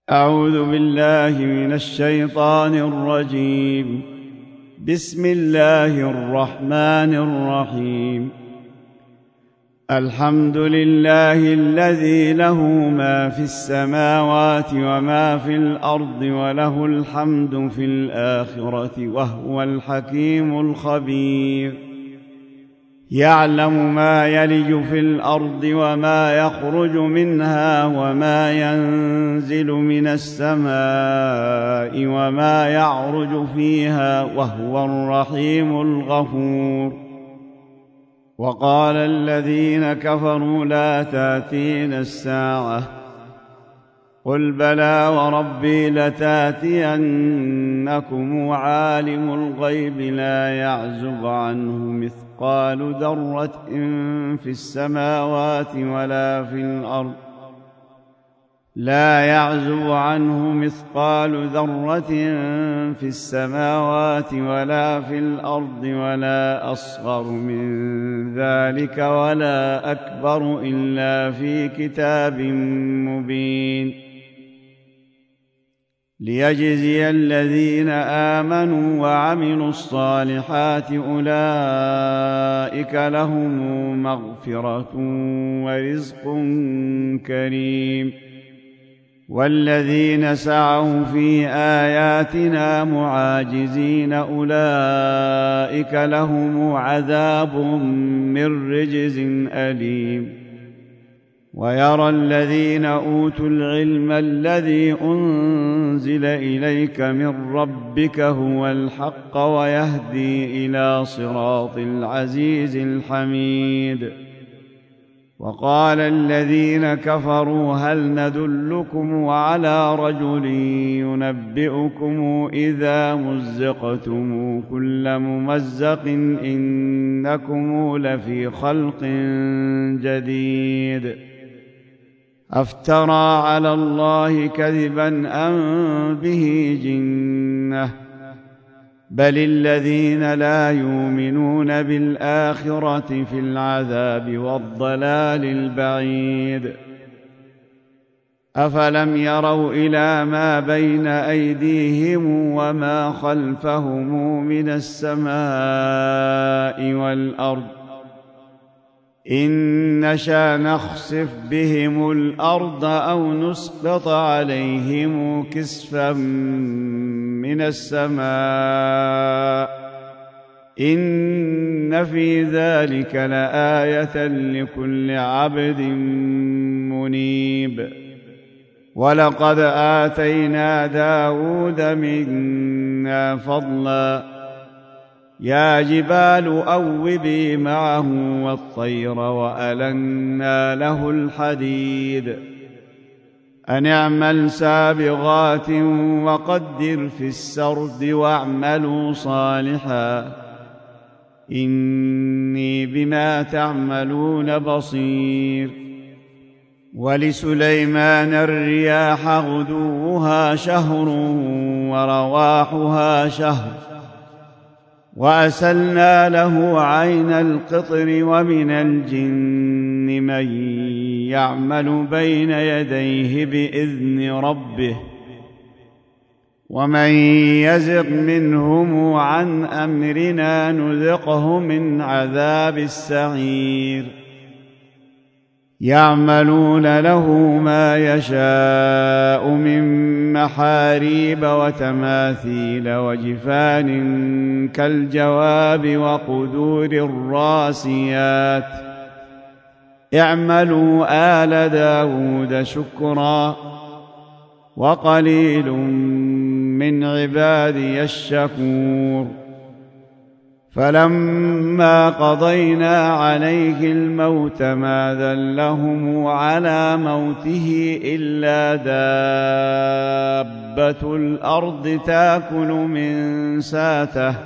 أعوذ بالله من الشيطان الرجيم. بسم الله الرحمن الرحيم. الحمد لله الذي له ما في السماوات وما في الأرض وله الحمد في الآخرة وهو الحكيم الخبير. يعلم ما يلج في الأرض وما يخرج منها وما ينزل من السماء وما يعرج فيها وهو الرحيم الغفور. وقال الذين كفروا لا تأتينا الساعة قل بلى وربي لتأتينكم عالم الغيب لا يعزب عنه مثقال ذرة في السماوات ولا في الأرض لا يعزب عنه مثقال ذرة في السماوات ولا في الأرض ولا أصغر من ذلك ولا أكبر إلا في كتاب مبين. ليجزي الذين آمنوا وعملوا الصالحات أولئك لهم مغفرة ورزق كريم. والذين سعوا في آياتنا معاجزين أولئك لهم عذاب من رجز أليم. ويرى الذين أوتوا العلم الذي أنزل إليك من ربك هو الحق ويهدي إلى صراط العزيز الحميد. وقال الذين كفروا هل ندلكم على رجل ينبئكم إذا مزقتم كل ممزق إنكم لفي خلق جديد. أفترى على الله كذبا أم به جنة بل الذين لا يؤمنون بالآخرة في العذاب والضلال البعيد. أفلم يروا إلى ما بين أيديهم وما خلفهم من السماء والأرض إن نشأ نخسف بهم الأرض أو نسقط عليهم كسفا من السماء إن في ذلك لآية لكل عبد منيب. ولقد آتينا داود منا فضلا يا جبال أوبي معه والطير وألنا له الحديد أن اعمل سابغات وقدر في السرد واعملوا صالحا إني بما تعملون بصير. ولسليمان الرياح غدوها شهر ورواحها شهر وأسلنا له عين القطر ومن الجن من يعمل بين يديه بإذن ربه ومن يزغ منهم عن أمرنا نذقه من عذاب السعير. يعملون له ما يشاء من محاريب وتماثيل وجفان كالجواب وقدور الراسيات اعملوا آل داود شكرا وقليل من عبادي الشكور. فلما قضينا عليه الموت ما دلهم على موته إلا دابة الأرض تأكل من ساته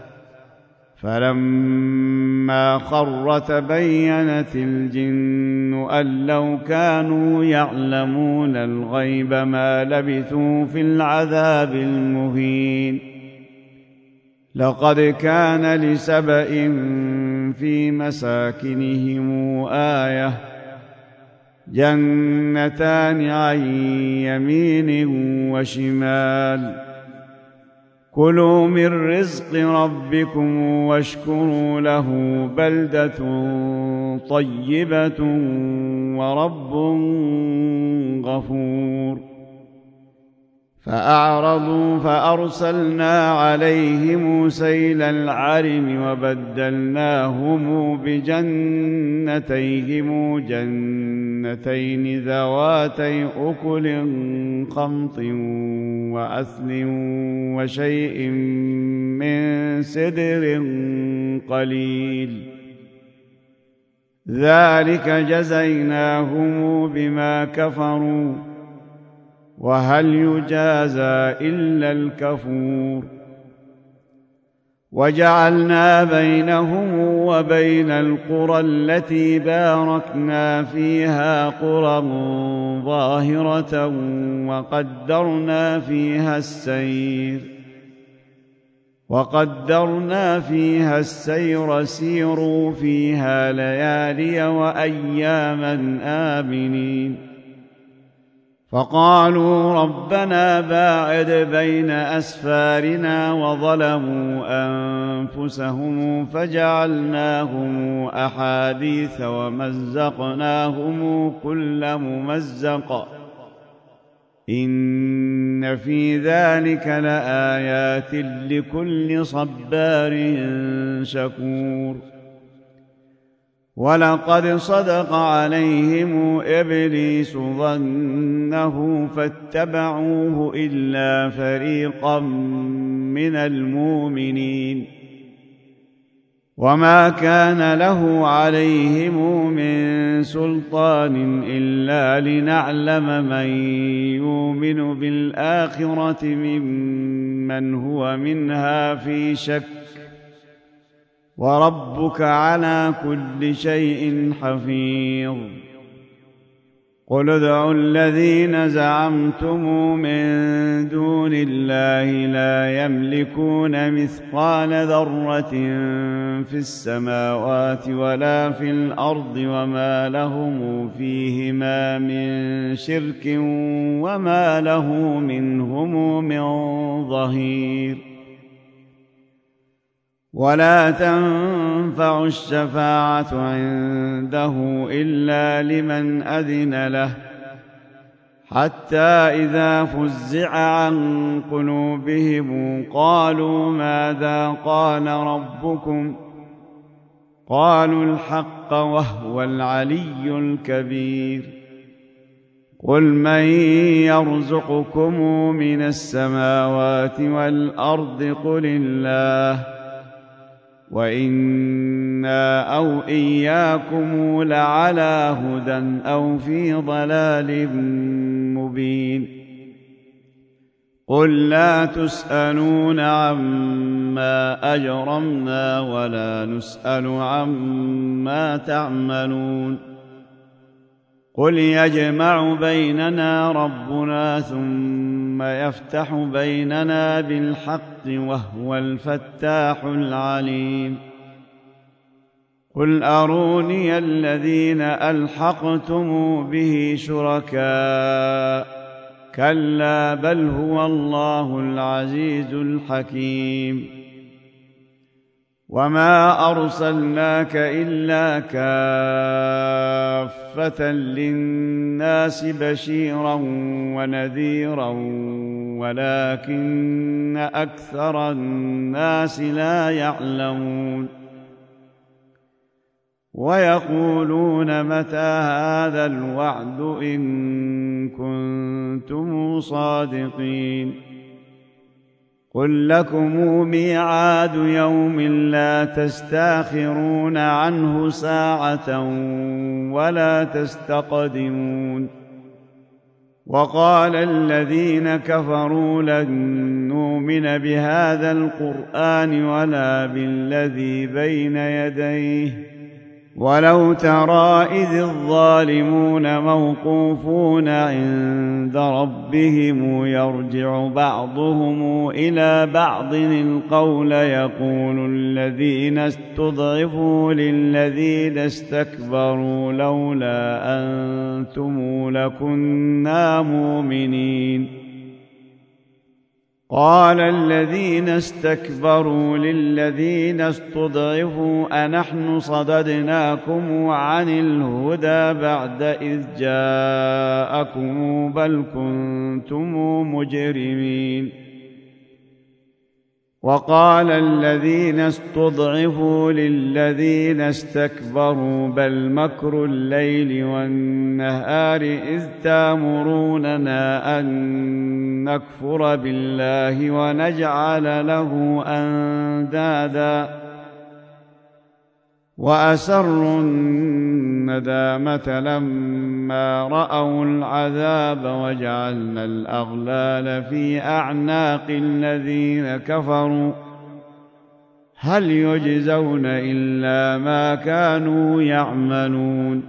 فلما خر تبينت الجن أن لو كانوا يعلمون الغيب ما لبثوا في العذاب المهين. لقد كان لسبإ في مساكنهم آية جنتان عن يمين وشمال كلوا من رزق ربكم واشكروا له بلدة طيبة ورب غفور فأعرضوا فأرسلنا عليهم سيل العرم وبدلناهم بجنتيهم جنتين ذواتي أكل خمط وأثل وشيء من سدر قليل ذلك جزيناهم بما كفروا وهل يجازى إلا الكفور وجعلنا بينهم وبين القرى التي باركنا فيها قرى ظاهرة وقدرنا فيها السير سيروا فيها ليالي وأياما آمنين فقالوا ربنا باعد بين أسفارنا وظلموا أنفسهم فجعلناهم أحاديث ومزقناهم كل ممزق إن في ذلك لآيات لكل صبار شكور ولقد صدق عليهم إبليس ظنه فاتبعوه إلا فريقا من المؤمنين وما كان له عليهم من سلطان إلا لنعلم من يؤمن بالآخرة ممن هو منها في شك وربك على كل شيء حفيظ قل ادعوا الذين زعمتم من دون الله لا يملكون مثقال ذرة في السماوات ولا في الأرض وما لهم فيهما من شرك وما له منهم من ظهير ولا تنفع الشفاعة عنده إلا لمن أذن له حتى إذا فزع عن قلوبهم قالوا ماذا قال ربكم قالوا الحق وهو العلي الكبير قل من يرزقكم من السماوات والأرض قل الله وإنا أو إياكم لعلى هدى أو في ضلال مبين قل لا تسألون عما أجرمنا ولا نسأل عما تعملون قل يجمع بيننا ربنا ثم يفتح بيننا بالحق وهو الفتاح العليم قل أروني الذين ألحقتم به شركاء كلا بل هو الله العزيز الحكيم وما أرسلناك إلا كافة للناس بشيرا ونذيرا ولكن أكثر الناس لا يعلمون ويقولون متى هذا الوعد إن كنتم صادقين قل لكم ميعاد يوم لا تستاخرون عنه ساعة ولا تستقدمون وقال الذين كفروا لن نؤمن بهذا القرآن ولا بالذي بين يديه ولو ترى إذ الظالمون موقوفون عند ربهم يرجع بعضهم إلى بعض القول يقول الذين استضعفوا للذين استكبروا لولا أنتم لكنا مؤمنين. قال الذين استكبروا للذين استضعفوا أنحن صددناكم عن الهدى بعد إذ جاءكم بل كنتم مجرمين. وقال الذين استضعفوا للذين استكبروا بل مكر الليل والنهار إذ تأمروننا أن نكفر بالله ونجعل له أندادا وأسروا الندامة لما رأوا العذاب وجعلنا الأغلال في أعناق الذين كفروا هل يجزون إلا ما كانوا يعملون.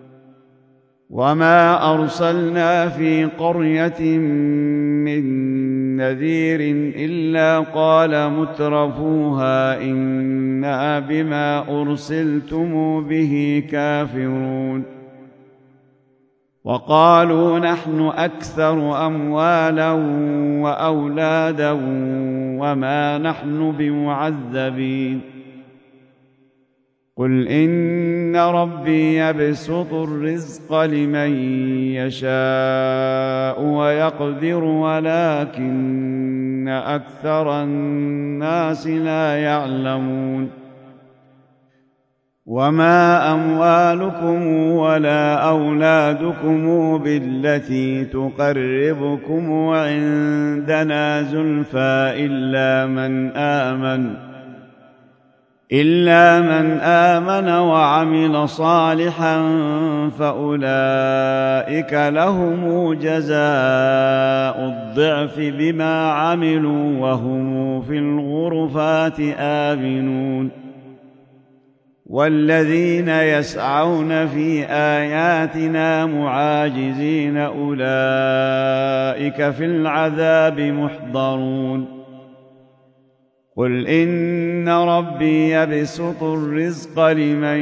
وما أرسلنا في قرية من نذير إلا قال مترفوها إنا بما أرسلتم به كافرون. وقالوا نحن أكثر أموالا وأولادا وما نحن بمعذبين. قل إن ربي يبسط الرزق لمن يشاء ويقدر ولكن أكثر الناس لا يعلمون. وما أموالكم ولا أولادكم بالتي تقربكم عندنا زلفى إلا من آمن وعمل صالحا فأولئك لهم جزاء الضعف بما عملوا وهم في الغرفات آمنون. والذين يسعون في آياتنا معاجزين أولئك في العذاب محضرون. قل إن ربي يبسط الرزق لمن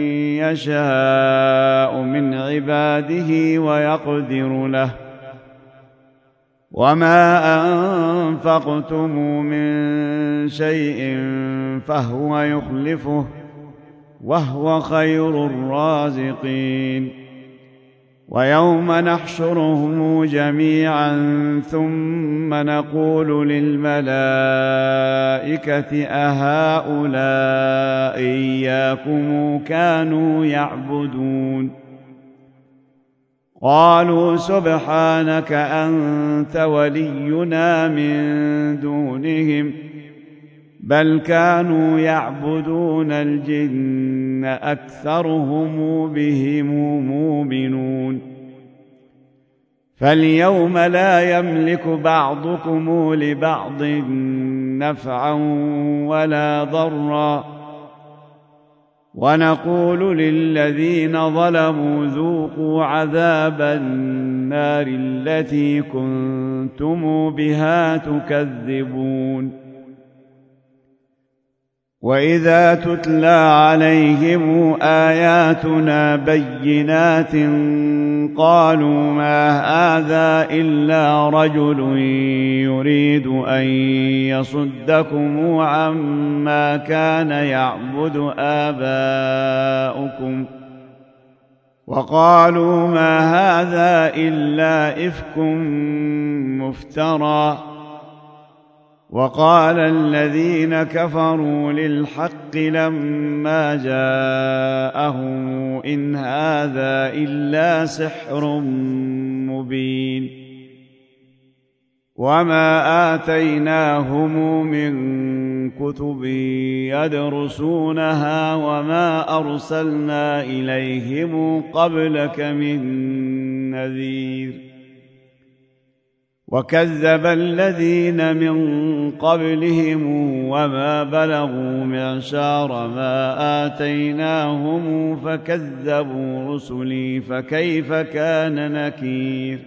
يشاء من عباده ويقدر له وما أنفقتم من شيء فهو يخلفه وهو خير الرازقين. ويوم نحشرهم جميعا ثم نقول للملائكة أهؤلاء إياكم كانوا يعبدون قالوا سبحانك أنت ولينا من دونهم بل كانوا يعبدون الجن أكثرهم بهم مؤمنون. فاليوم لا يملك بعضكم لبعض نفعا ولا ضرا ونقول للذين ظلموا ذوقوا عذاب النار التي كنتم بها تكذبون. وإذا تتلى عليهم آياتنا بينات قالوا ما هذا إلا رجل يريد أن يصدكم عما كان يعبد آباؤكم وقالوا ما هذا إلا إفك مفترى. وقال الذين كفروا للحق لما جاءهم إن هذا إلا سحر مبين. وما آتيناهم من كتب يدرسونها وما أرسلنا إليهم قبلك من نذير. وكذب الذين من قبلهم وما بلغوا معشار ما آتيناهم فكذبوا رسلي فكيف كان نكير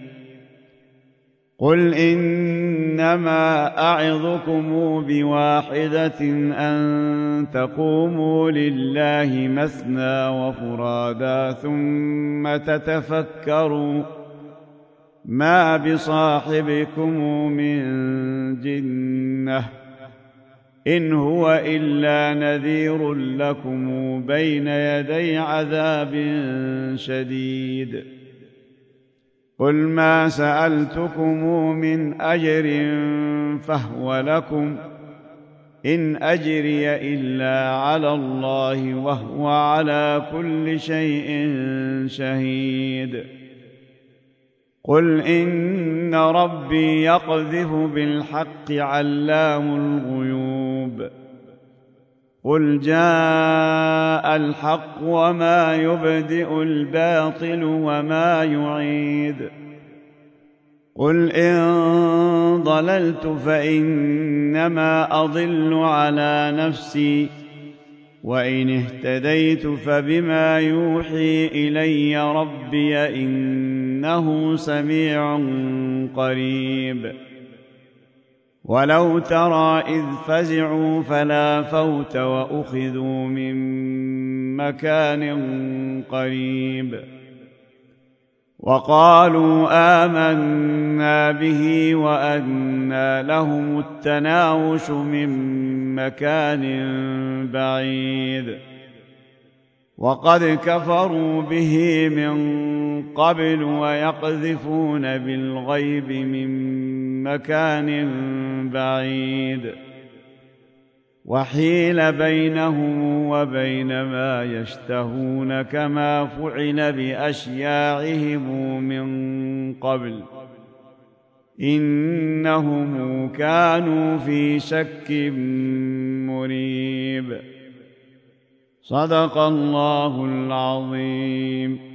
قل إنما أعظكم بواحدة أن تقوموا لله مثنى وفرادا ثم تتفكروا ما بصاحبكم من جنة إن هو إلا نذير لكم بين يدي عذاب شديد قل ما سألتكم من أجر فهو لكم إن أجري إلا على الله وهو على كل شيء شهيد قل إن ربي يقذف بالحق علام الغيوب قل جاء الحق وما يبدئ الباطل وما يعيد قل إن ضللت فإنما أضل على نفسي وإن اهتديت فبما يوحي إلي ربي إنه سميع قريب ولو ترى إذ فزعوا فلا فوت وأخذوا من مكان قريب وقالوا آمنا به وأنى لهم التناوش من مكان بعيد وقد كفروا به من قبل ويقذفون بالغيب من مكان بعيد وحيل بينهم وبين ما يشتهون كما فعل بأشياعهم من قبل إنهم كانوا في شك مريب صدق الله العظيم.